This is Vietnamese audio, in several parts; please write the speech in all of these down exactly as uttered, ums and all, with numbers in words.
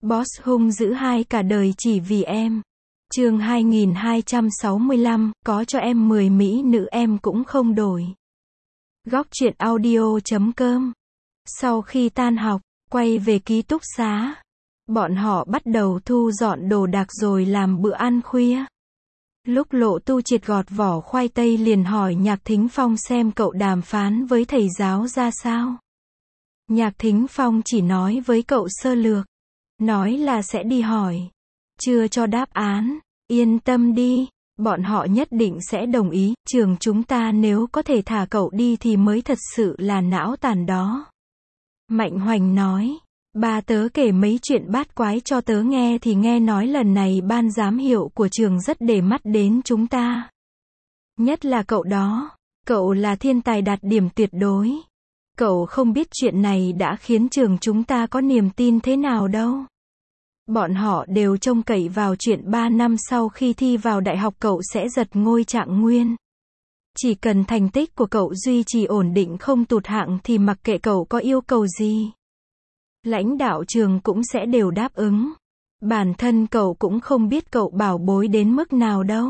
Boss hung dữ hai cả đời chỉ vì em. Chương hai nghìn hai trăm sáu mươi lăm, có cho em mười mỹ nữ em cũng không đổi. Góc truyện audio chấm com. Sau khi tan học, quay về ký túc xá, bọn họ bắt đầu thu dọn đồ đạc rồi làm bữa ăn khuya. Lúc Lộ Tu Triệt gọt vỏ khoai tây liền hỏi Nhạc Thính Phong xem cậu đàm phán với thầy giáo ra sao. Nhạc Thính Phong chỉ nói với cậu sơ lược, nói là sẽ đi hỏi, chưa cho đáp án. Yên tâm đi, bọn họ nhất định sẽ đồng ý, trường chúng ta nếu có thể thả cậu đi thì mới thật sự là não tàn đó. Mạnh Hoành nói, ba tớ kể mấy chuyện bát quái cho tớ nghe thì nghe nói lần này ban giám hiệu của trường rất để mắt đến chúng ta. Nhất là cậu đó, cậu là thiên tài đạt điểm tuyệt đối. Cậu không biết chuyện này đã khiến trường chúng ta có niềm tin thế nào đâu. Bọn họ đều trông cậy vào chuyện ba năm sau khi thi vào đại học cậu sẽ giật ngôi trạng nguyên. Chỉ cần thành tích của cậu duy trì ổn định không tụt hạng thì mặc kệ cậu có yêu cầu gì, lãnh đạo trường cũng sẽ đều đáp ứng. Bản thân cậu cũng không biết cậu bảo bối đến mức nào đâu.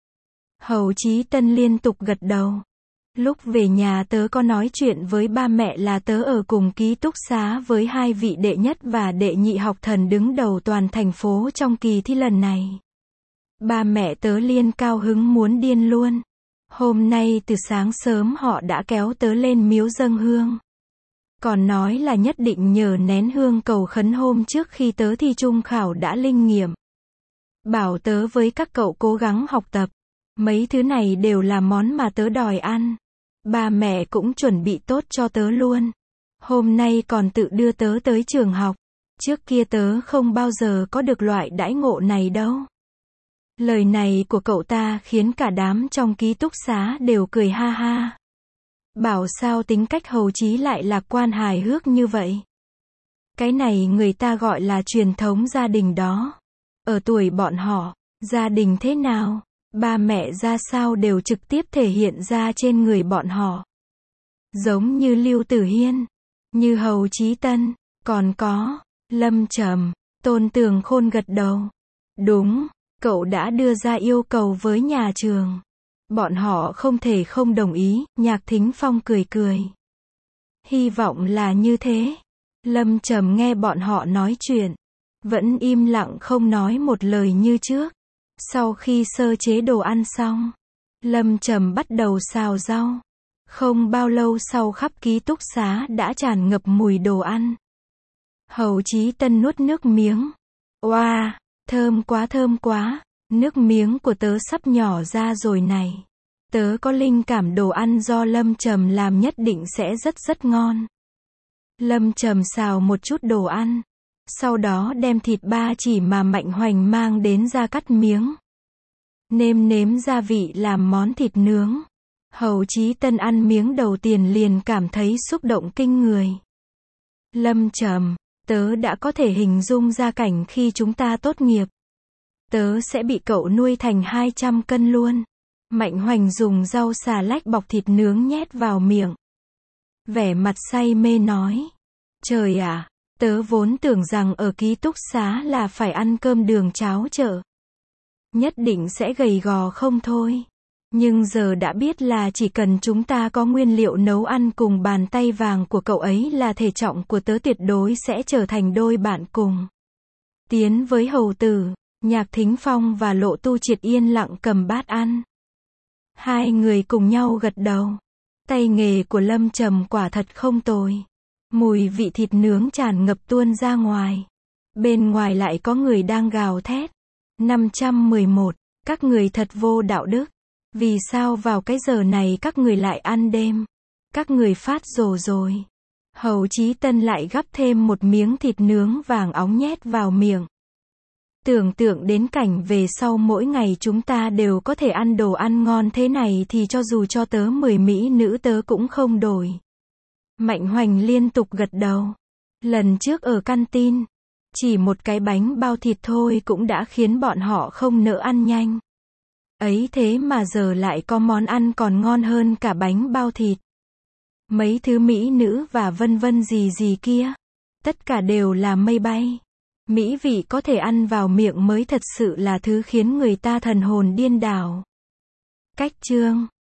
Hầu Chí Tân liên tục gật đầu. Lúc về nhà tớ có nói chuyện với ba mẹ là tớ ở cùng ký túc xá với hai vị đệ nhất và đệ nhị học thần đứng đầu toàn thành phố trong kỳ thi lần này. Ba mẹ tớ liên cao hứng muốn điên luôn. Hôm nay từ sáng sớm họ đã kéo tớ lên miếu dâng hương. Còn nói là nhất định nhờ nén hương cầu khấn hôm trước khi tớ thi trung khảo đã linh nghiệm. Bảo tớ với các cậu cố gắng học tập. Mấy thứ này đều là món mà tớ đòi ăn. Ba mẹ cũng chuẩn bị tốt cho tớ luôn. Hôm nay còn tự đưa tớ tới trường học. Trước kia tớ không bao giờ có được loại đãi ngộ này đâu. Lời này của cậu ta khiến cả đám trong ký túc xá đều cười ha ha. Bảo sao tính cách Hầu Chí lại lạc quan hài hước như vậy. Cái này người ta gọi là truyền thống gia đình đó. Ở tuổi bọn họ, gia đình thế nào, ba mẹ ra sao đều trực tiếp thể hiện ra trên người bọn họ. Giống như Lưu Tử Hiên, như Hầu Chí Tân, còn có Lâm Trầm. Tôn Tường Khôn gật đầu. Đúng, cậu đã đưa ra yêu cầu với nhà trường. Bọn họ không thể không đồng ý. Nhạc Thính Phong cười cười. Hy vọng là như thế. Lâm Trầm nghe bọn họ nói chuyện, vẫn im lặng không nói một lời như trước. Sau khi sơ chế đồ ăn xong, Lâm Trầm bắt đầu xào rau. Không bao lâu sau khắp ký túc xá đã tràn ngập mùi đồ ăn. Hầu Chí Tân nuốt nước miếng. Oa, wow, thơm quá thơm quá, nước miếng của tớ sắp nhỏ ra rồi này. Tớ có linh cảm đồ ăn do Lâm Trầm làm nhất định sẽ rất rất ngon. Lâm Trầm xào một chút đồ ăn. Sau đó đem thịt ba chỉ mà Mạnh Hoành mang đến ra cắt miếng. Nêm nếm gia vị làm món thịt nướng. Hầu Chí Tân ăn miếng đầu tiên liền cảm thấy xúc động kinh người. Lâm Trầm, tớ đã có thể hình dung ra cảnh khi chúng ta tốt nghiệp. Tớ sẽ bị cậu nuôi thành hai trăm cân luôn. Mạnh Hoành dùng rau xà lách bọc thịt nướng nhét vào miệng. Vẻ mặt say mê nói. Trời ạ! Tớ vốn tưởng rằng ở ký túc xá là phải ăn cơm đường cháo chợ. Nhất định sẽ gầy gò không thôi. Nhưng giờ đã biết là chỉ cần chúng ta có nguyên liệu nấu ăn cùng bàn tay vàng của cậu ấy là thể trọng của tớ tuyệt đối sẽ trở thành đôi bạn cùng. Tiến với Hầu Tử, Nhạc Thính Phong và Lộ Tu Triệt yên lặng cầm bát ăn. Hai người cùng nhau gật đầu. Tay nghề của Lâm Trầm quả thật không tồi. Mùi vị thịt nướng tràn ngập tuôn ra ngoài. Bên ngoài lại có người đang gào thét. năm trăm mười một, các người thật vô đạo đức. Vì sao vào cái giờ này các người lại ăn đêm? Các người phát rồ rồi. Hầu Chí Tân lại gắp thêm một miếng thịt nướng vàng óng nhét vào miệng. Tưởng tượng đến cảnh về sau mỗi ngày chúng ta đều có thể ăn đồ ăn ngon thế này thì cho dù cho tớ mười mỹ nữ tớ cũng không đổi. Mạnh Hoành liên tục gật đầu. Lần trước ở canteen, chỉ một cái bánh bao thịt thôi cũng đã khiến bọn họ không nỡ ăn nhanh. Ấy thế mà giờ lại có món ăn còn ngon hơn cả bánh bao thịt. Mấy thứ mỹ nữ và vân vân gì gì kia, tất cả đều là mây bay. Mỹ vị có thể ăn vào miệng mới thật sự là thứ khiến người ta thần hồn điên đảo. Cách chương